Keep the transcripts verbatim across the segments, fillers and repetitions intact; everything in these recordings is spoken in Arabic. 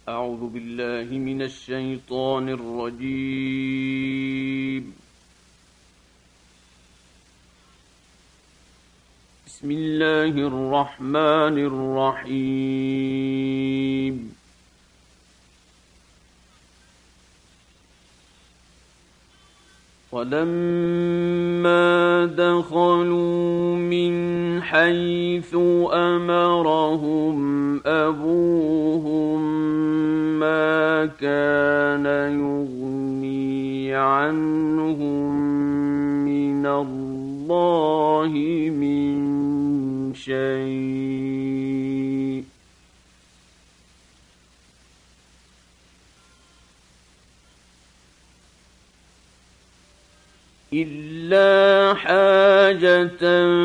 أعوذ بالله من الشيطان الرجيم. بسم الله الرحمن الرحيم. ولما دخلوا من حيث أمرهم أبوهم ما كان يغني عنهم من الله من شيء إلا حاجة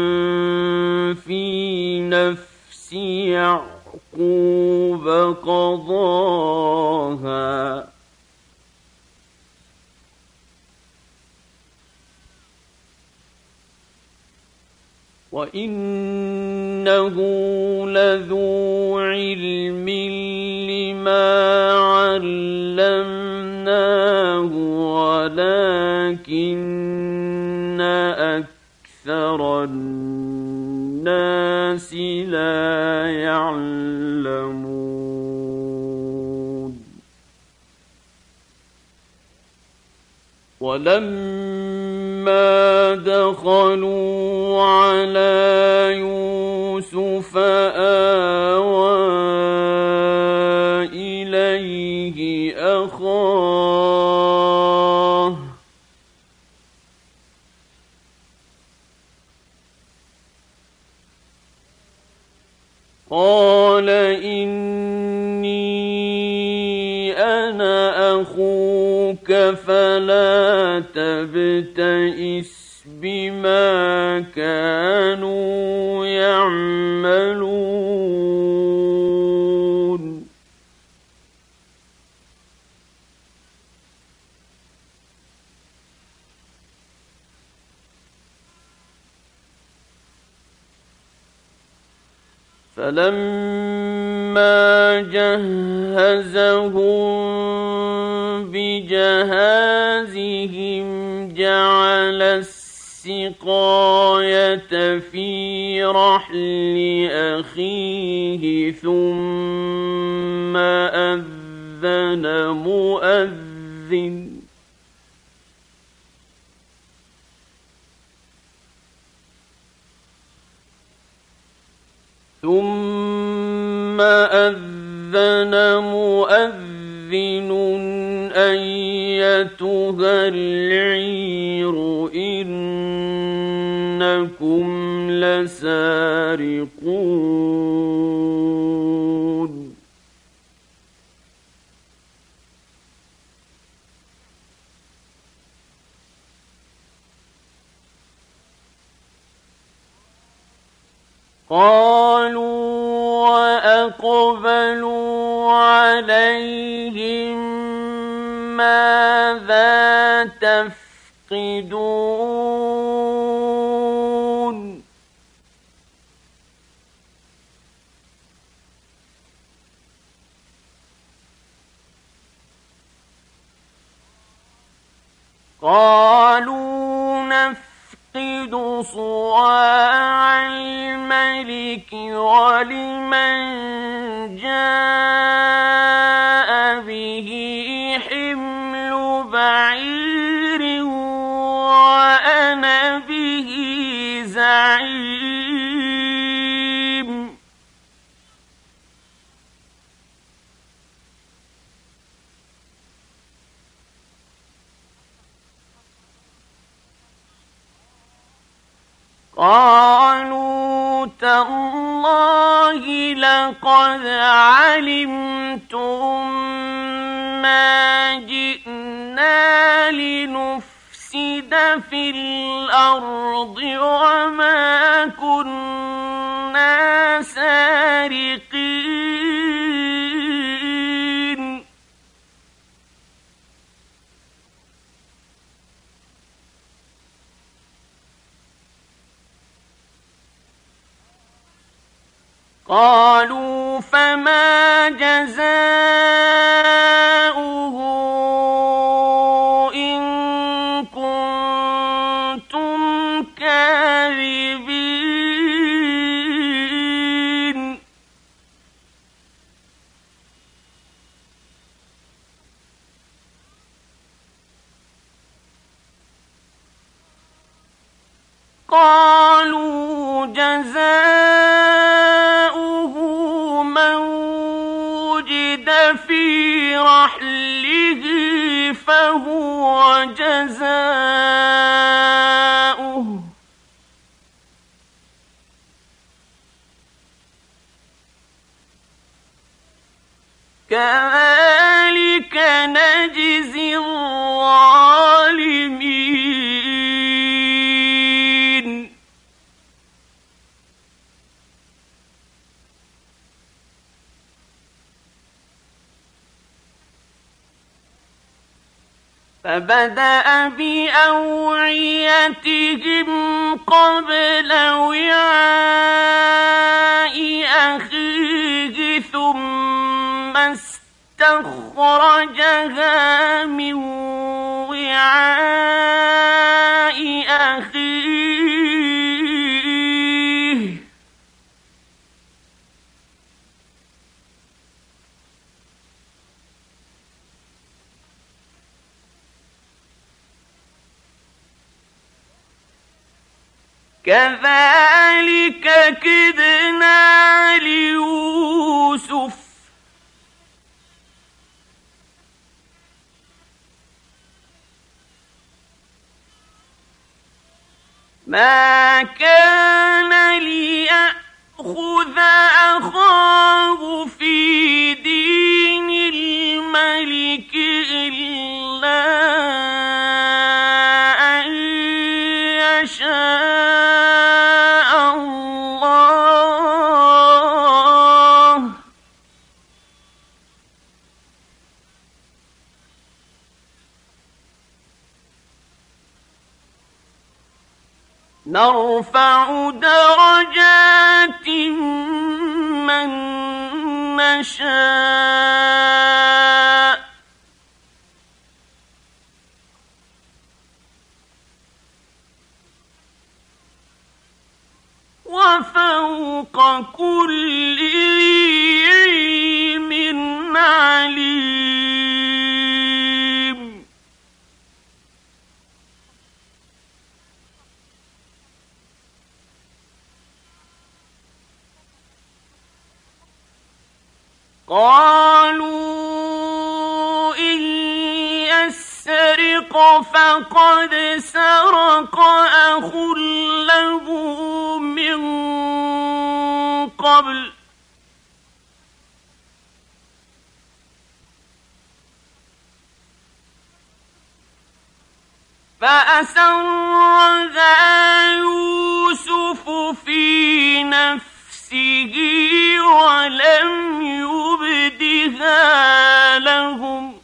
في نفس يعقوب قضاها وإنه لذو علم لما علمناه ولكن أكثر الناس لا يعلمون. ولما دخلوا على يوسف آوى إليه أخاه قال إني أنا أخوك فلا تبتئس بما كانوا يعملون. فلما جهزهم بجهازهم جعل السقاية في رحل أخيه ثم أذن مؤذن ثم أذن مؤذن أيتها العير إنكم لسارقون. قالوا وأقبلوا عليهم ماذا تفقدون قالوا نفقد صواع الملك ولمن جاء به حمل بعير وأنا به زعيم. قالوا تالله لقد علمتم ما جئنا لنفسد في الأرض وما كنا سارقين. قالوا فما جزاؤه إن كنتم كاذبين قالوا جزاؤه من وجد في رحله فهو جزاؤه كذلك نجزي الظالمين فبدأ بأوعيتهم قبل وعاء أخيه ثم استخرجها من وعاء أخيه كذلك كدنا ليوسف ما كان ليأخذ أخاه في دين الملك إلا أن يشاء الله نرفع درجات من نشاء وفوق كل ذي علم عليم قالوا إن يسرق فقد سرق أخ له من قبل فأسرها يوسف في نفسه ولم يبدها لهم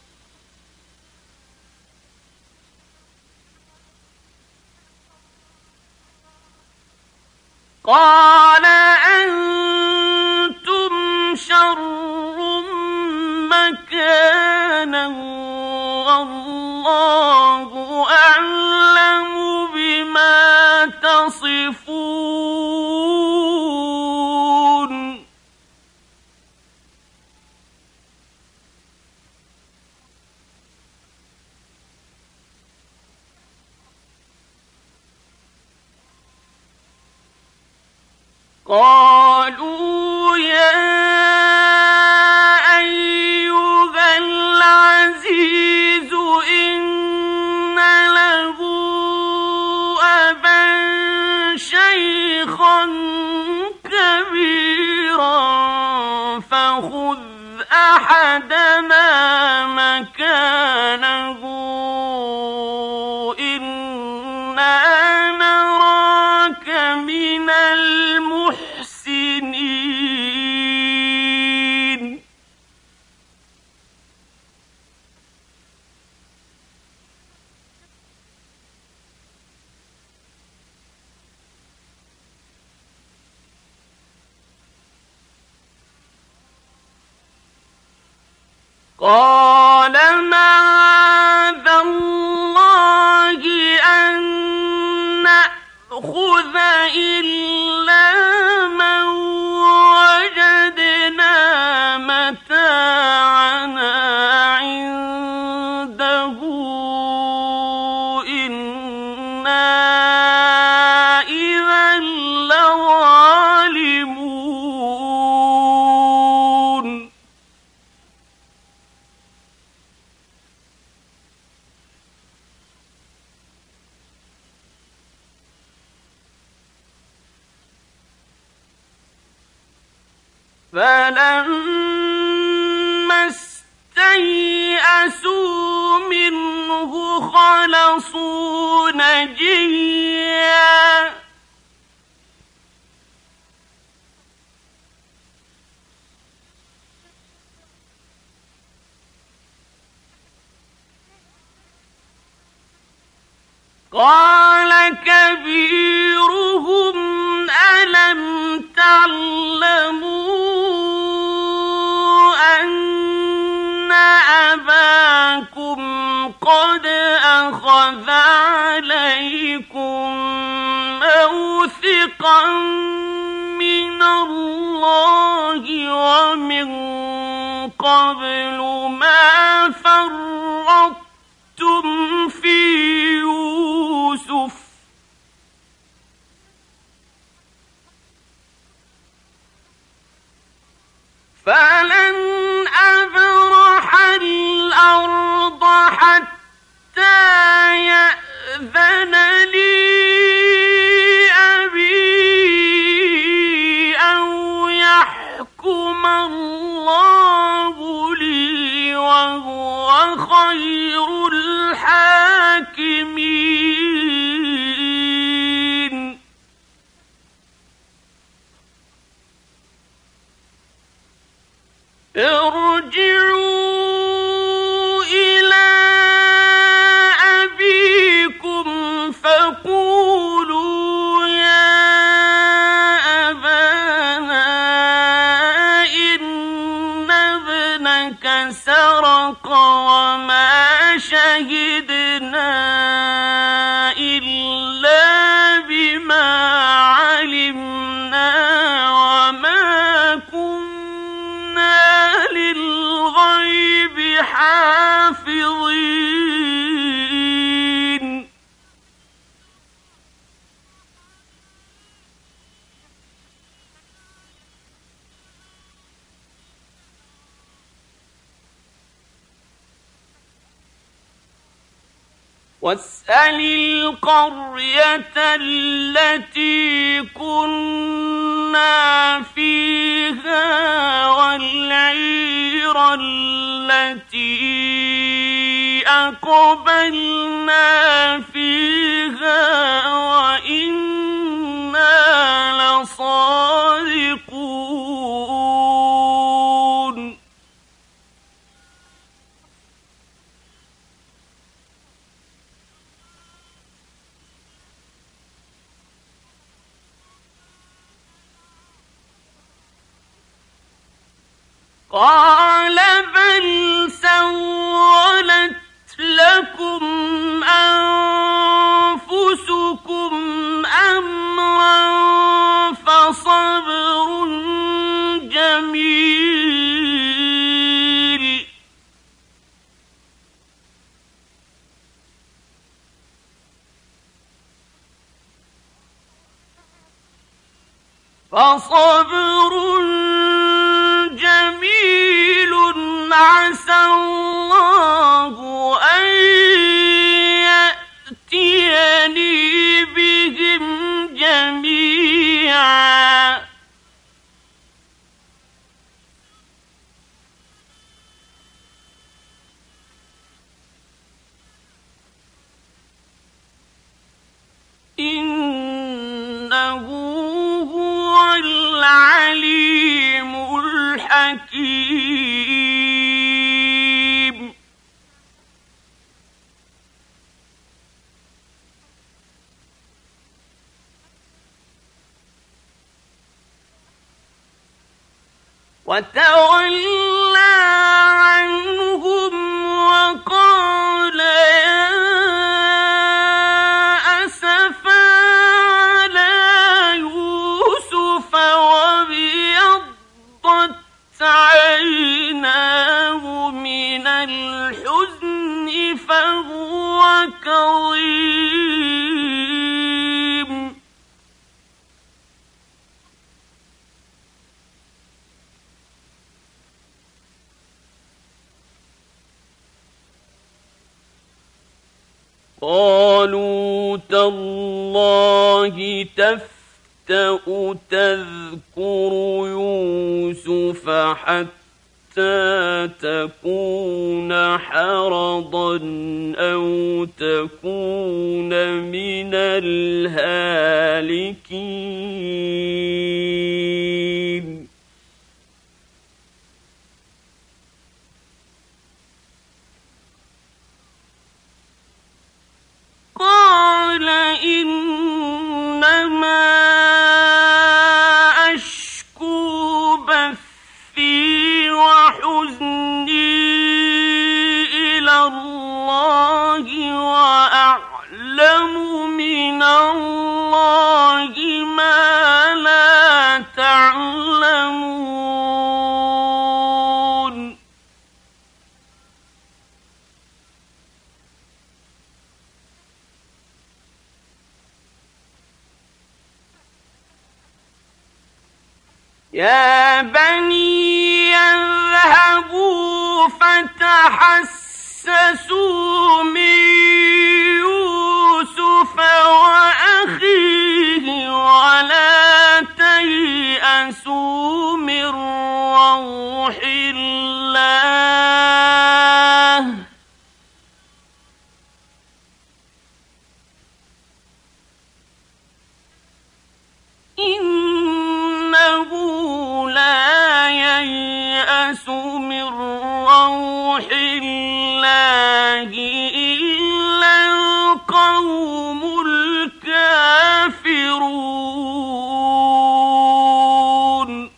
قال أنتم شر مكانا والله أعلم بما تصفون قالوا يا أيها العزيز إن له أبا شيخا كبيرا فخذ أحدنا مكانه إنا نراك من المحسنين قال معاذ الله أن نأخذ إلا من وجدنا متاعنا عنده إنا إذا لظالمون. فلما استيئسوا منه خلصوا نجيا قال كبيرهم ألم تعلموا أن أباكم قد أخذ عليكم موثقا من الله ومن قبل ما فرطتم في يوسف فلن أبرح الأرض حتى يأذن لي أبي أو يحكم الله لي وهو خير الحاكمين. ارجعوا إلى أبيكم فقولوا يا أبانا إن ابنك سرق وما شهدنا إلا بما علمنا وما كنا للغيب حافظين. واسأل القرية التي كنا فيها والعير التي أقبلنا فيها وإنا لصادقون. قال بل سولت لكم أنفسكم أمرا فصبر جميل فصبر جميل عسى الله أن يأتيني بهم جميعا إنه هو العليم الحكيم. وتولى عنهم فهو كظيم. قالوا تالله تفتأ تذكر يوسف حتى تكون حرضا أو تكون من الهالكين. قال إنما أشكو بثي وحزني إلى الله وأعلم من الله ما لا تعلمون. يا بني اذهبوا فتحسسوا من يوسف وأخيه ولا تيأسوا من روح الله إنه لا ييأس من روح الله إلا القوم الكافرون.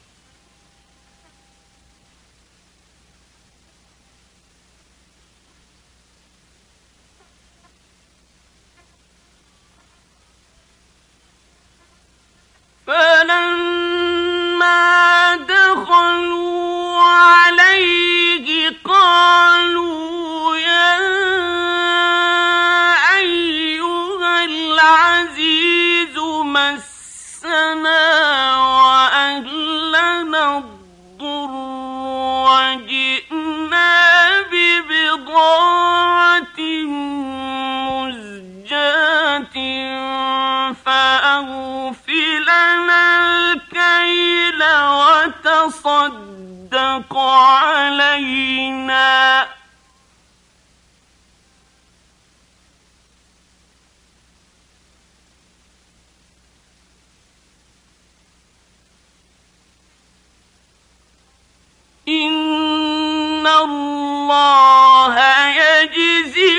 فلما دخلوا عليه قالوا يا أيها العزيز مسنا وأهلنا الضر وجئنا ببضاعة مزجاة فأوف لنا الكيل وتصدق علينا إن الله يجزي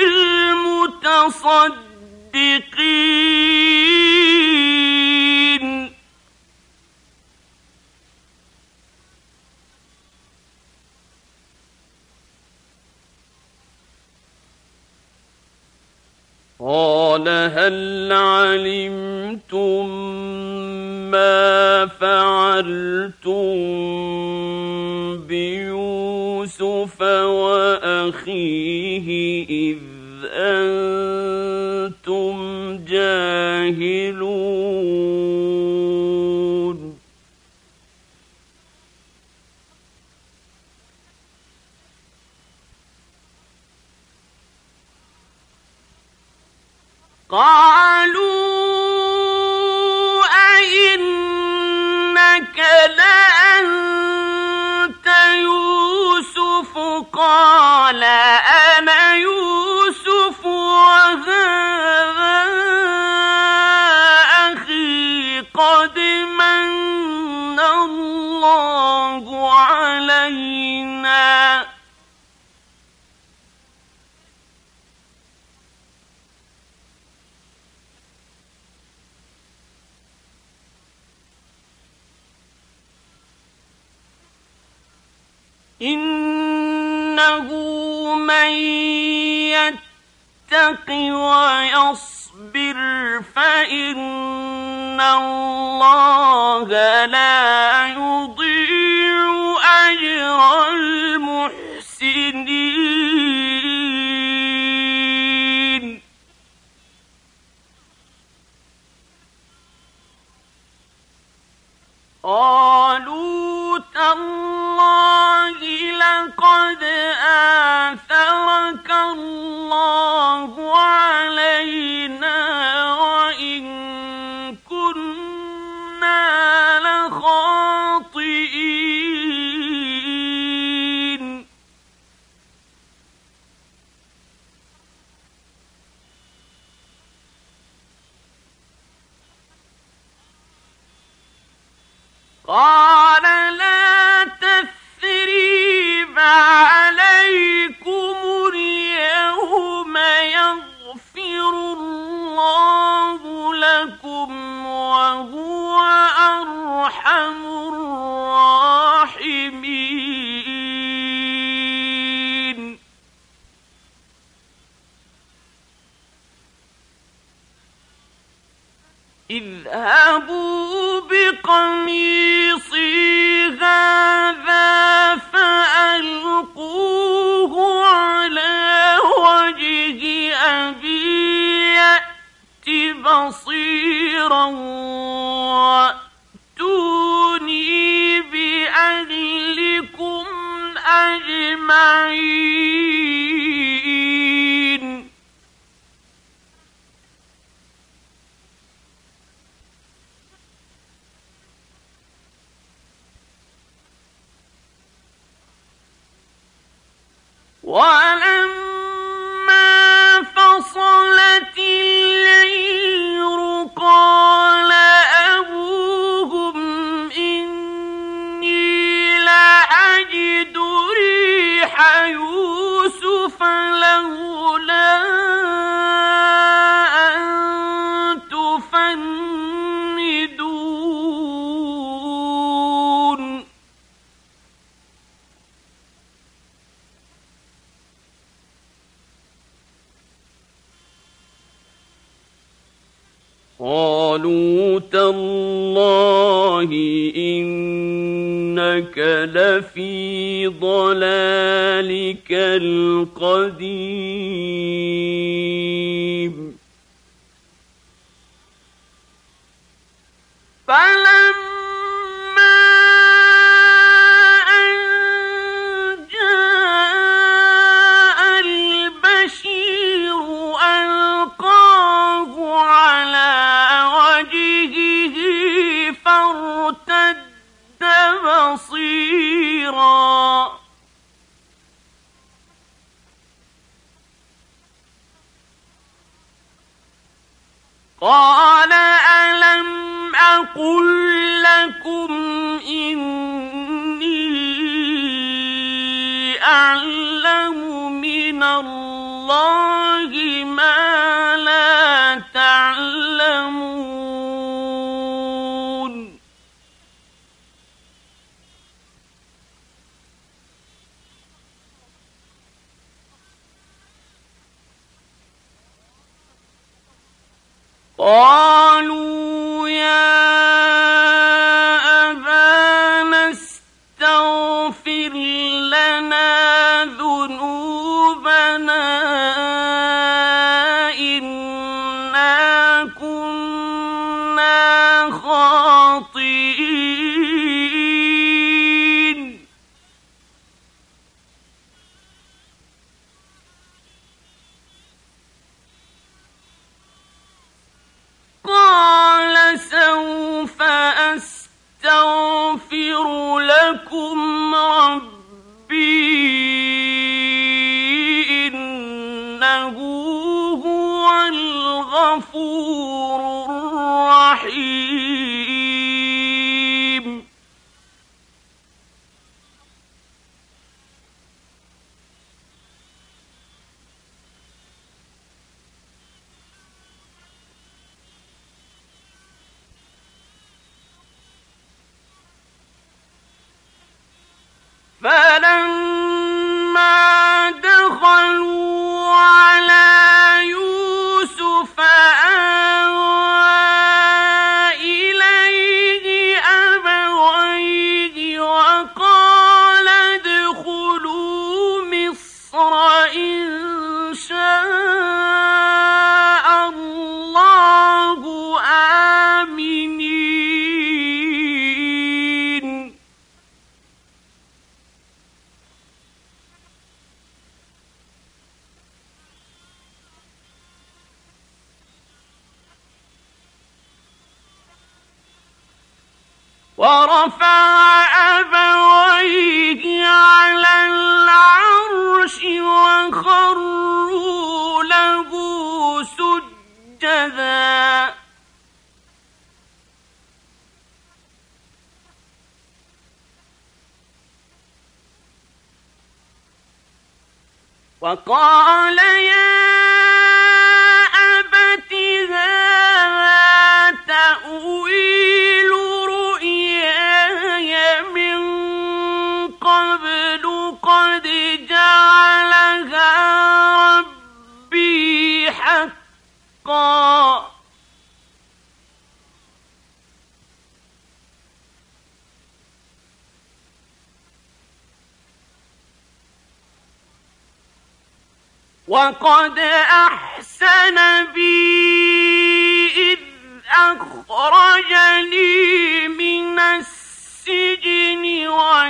المتصدقين. قال هل علمتم ما فعلتم بيوسف وأخيه إذ أنتم جاهلون. قالوا أئنك لأنت يوسف قال أنا يوسف وهذا أخي قد من الله علينا إنه من يتق ويصبر فإن الله لا يضيع أجر المحسنين. اذهبوا بقميصي هذا فألقوه على وجه أبي يأت بصيرا وأتوني بأهلكم أجمعين. ولما فصلت العير قال أبوهم إني لأجد ريح يوسف لولا أن تفندون. قالوا تالله إنك لفي ضلالك القديم. فلما أن جاء البشير ألقاه على وجهه فارتد بصيرا قال ألم أقل لكم إني أعلم من الله ما لا تعلمون. قالوا يا أبانا استغفر لنا ذنوبنا إنا كنا خاطئين. قال سوف أستغفر لكم ربي إنه هو الغفور الرحيم. فلما دخلوا على يوسف آوى إليه أبويه وقال ادخلوا مصر إن شاء الله آمنين. ورفع أبويه على العرش وخروا له سجدا وقال يا أبت هذا تأويل رؤياي من قبل قد جعلها ربي حقا وقد أحسن بي إذ أخرجني من السجن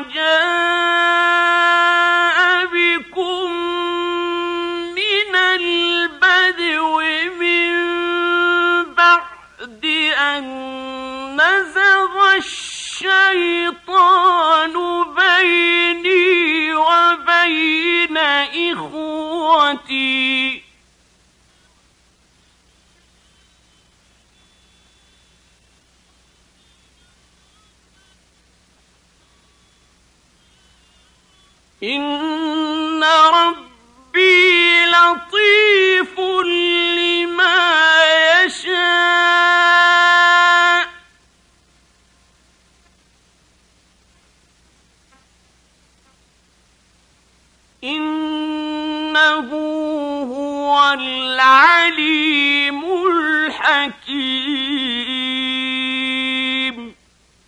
وجاء بكم من البدو من بعد أن نزغ الشيطان بيني وبين إخوتي إن ربي لطيف لما يشاء إنه هو العليم الحكيم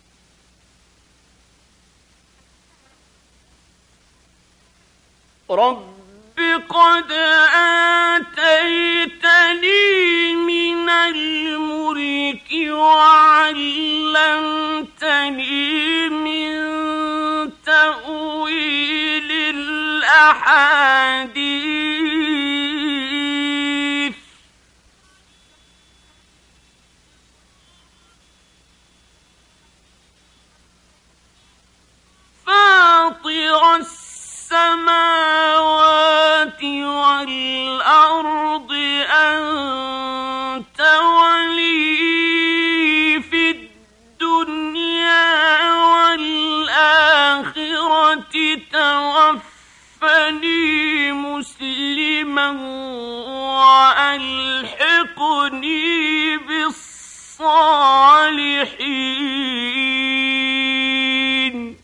رب قد آتيتني من الملك وعلمتني من تأويل الأحاديث فاطر السماوات والأرض أنت ولي في الدنيا والآخرة توفني مسلما وألحقني بالصالحين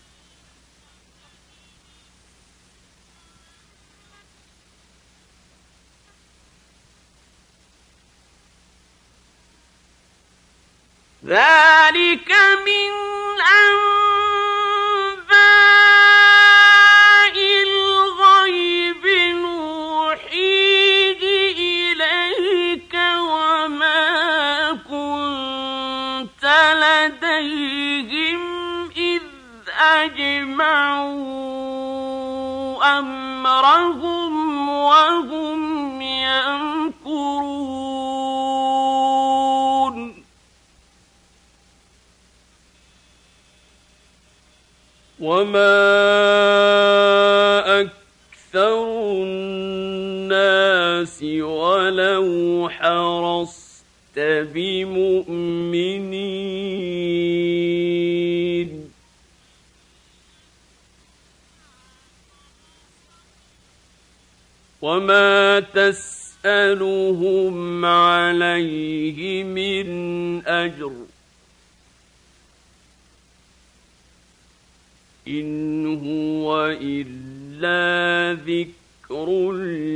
ذلك من أنباء الغيب نوحيه إليك وما كنت لديهم إذ أجمعوا أمرهم وهم يمكرون وما أكثر الناس ولو حرصت بمؤمنين وما تسألهم عليه من أجر إن هو إلا ذكر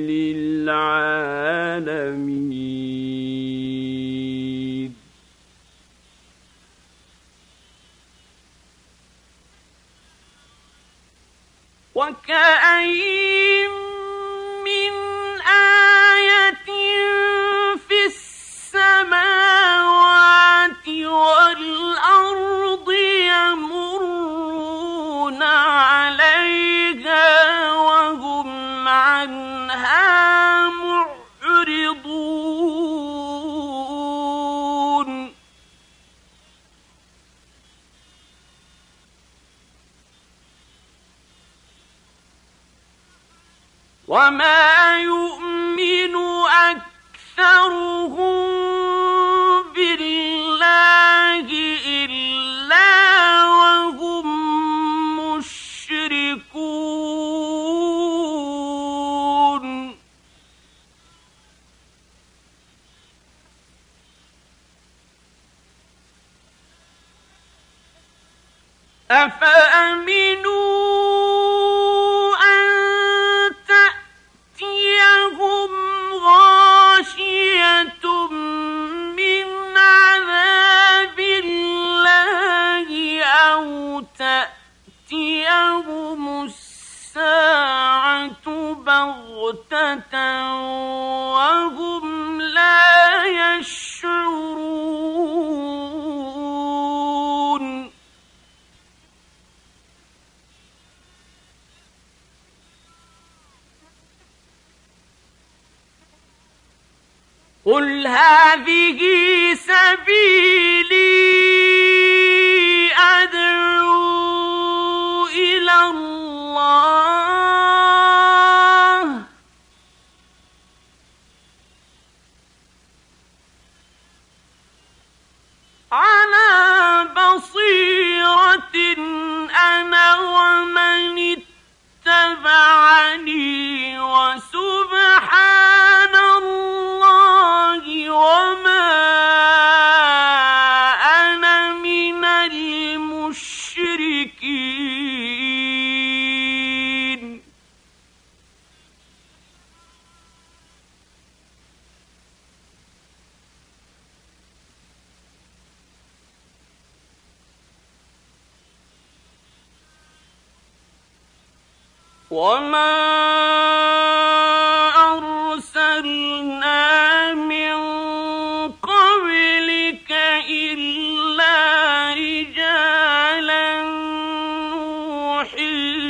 للعالمين وكأين من آية في السماوات والأرض يمرون عليها وهم عنها معرضون وما يؤمن أكثرهم بالله إلا وهم مشركون أفأمنوا تأتيهم الساعة بغتة قل هذه سبيلي أدعو إلى الله على بصيرة أنا ومن اتبعني وسبحان الله وما أنا من المشركين. وما أرسلنا من قبلك إلا رجالا نوحي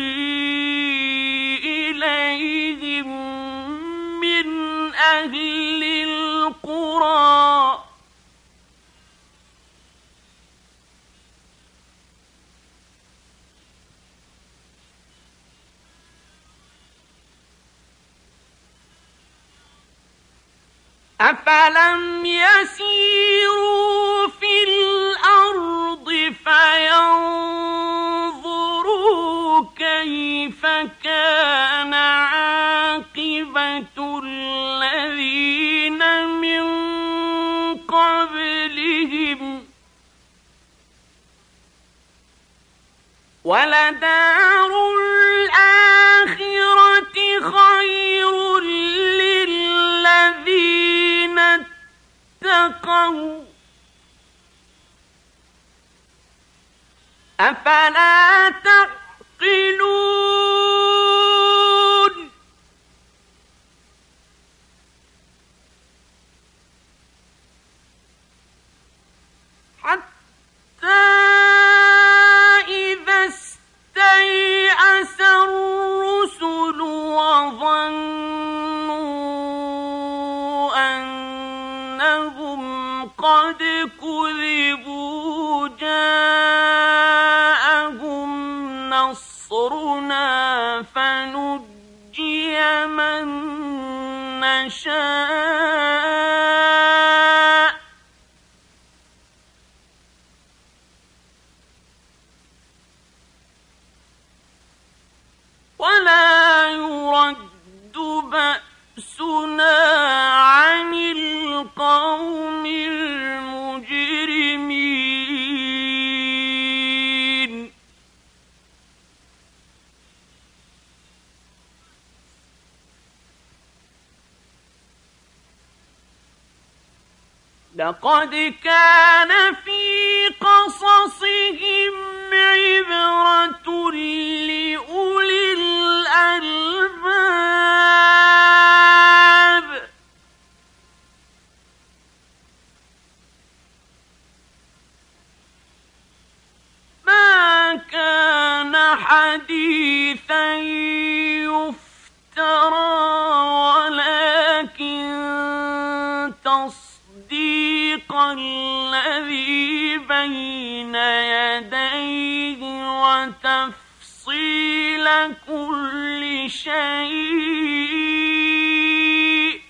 إليهم من أهل القرى أفلم يسيروا في الأرض فينظروا كيف كان عاقبة الذين من قبلهم ولدار الآخرة خير للذين اتقوا أفلا تعقلون حتى إذا استيأس الرسل وظنوا أنهم قد كذبوا جاءهم نصرنا فنجي من نشاء ولا يرد بأسنا عن القوم المجرمين. لقد كان في قصصهم عبرة لأولي الألباب ما كان حديثا يفترى ولكن تصديق الذي بين يديه وتفصيل كل شيء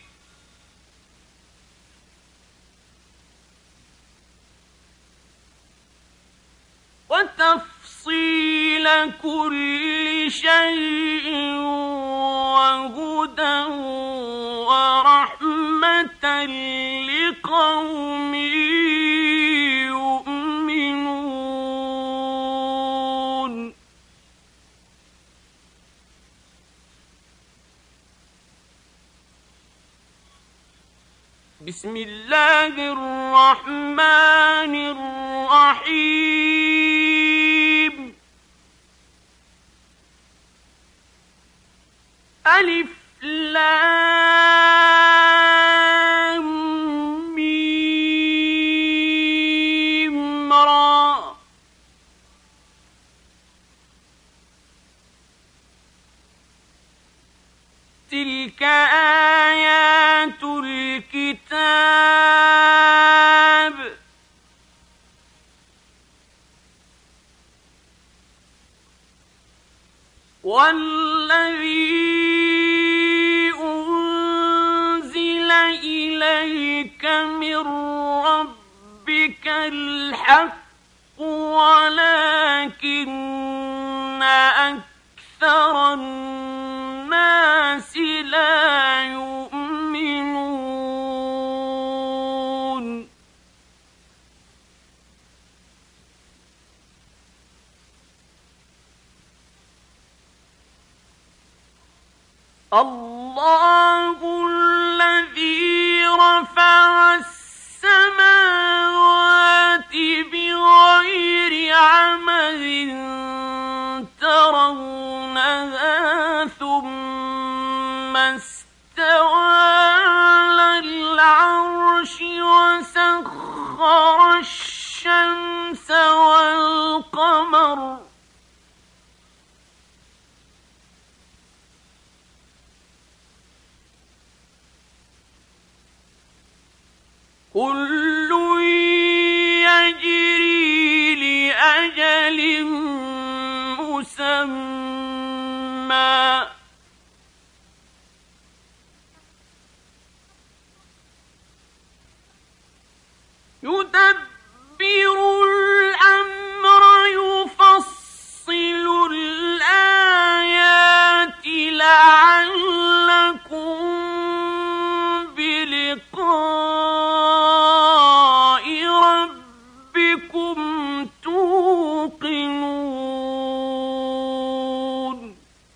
وتفصيل كل شيء وهدى ورحمة لقوم يؤمنون. بسم الله الرحمن الرحيم. ألف لام ميم را تلك آيات الكتاب ربك من ربك الحق ولكن أكثر الناس لا يؤمنون الله الذي رفع السماوات بغير عمد ترونها ثم استوى على العرش وسخر الشمس والقمر كل يجري لأجل مسمى يدبر الأمر يفصل الآيات لعلكم بلقاء ربكم توقنون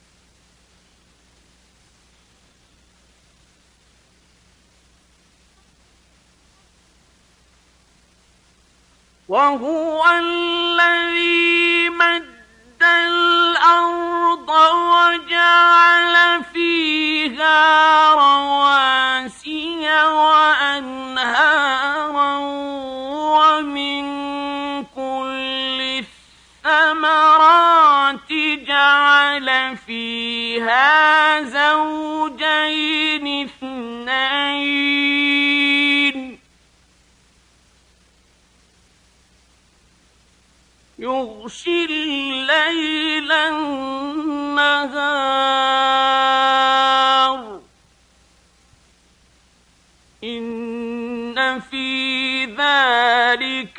وهو الذي مد الأرض وجعل فيها رواسي وأنهارا ومن كل الثمرات جعل فيها زوجين اثنين يغشي الليل النهار إن في ذلك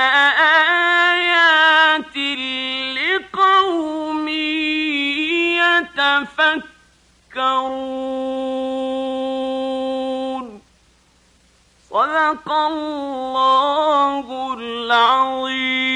لآيات لقوم يتفكرون صدق الله العظيم.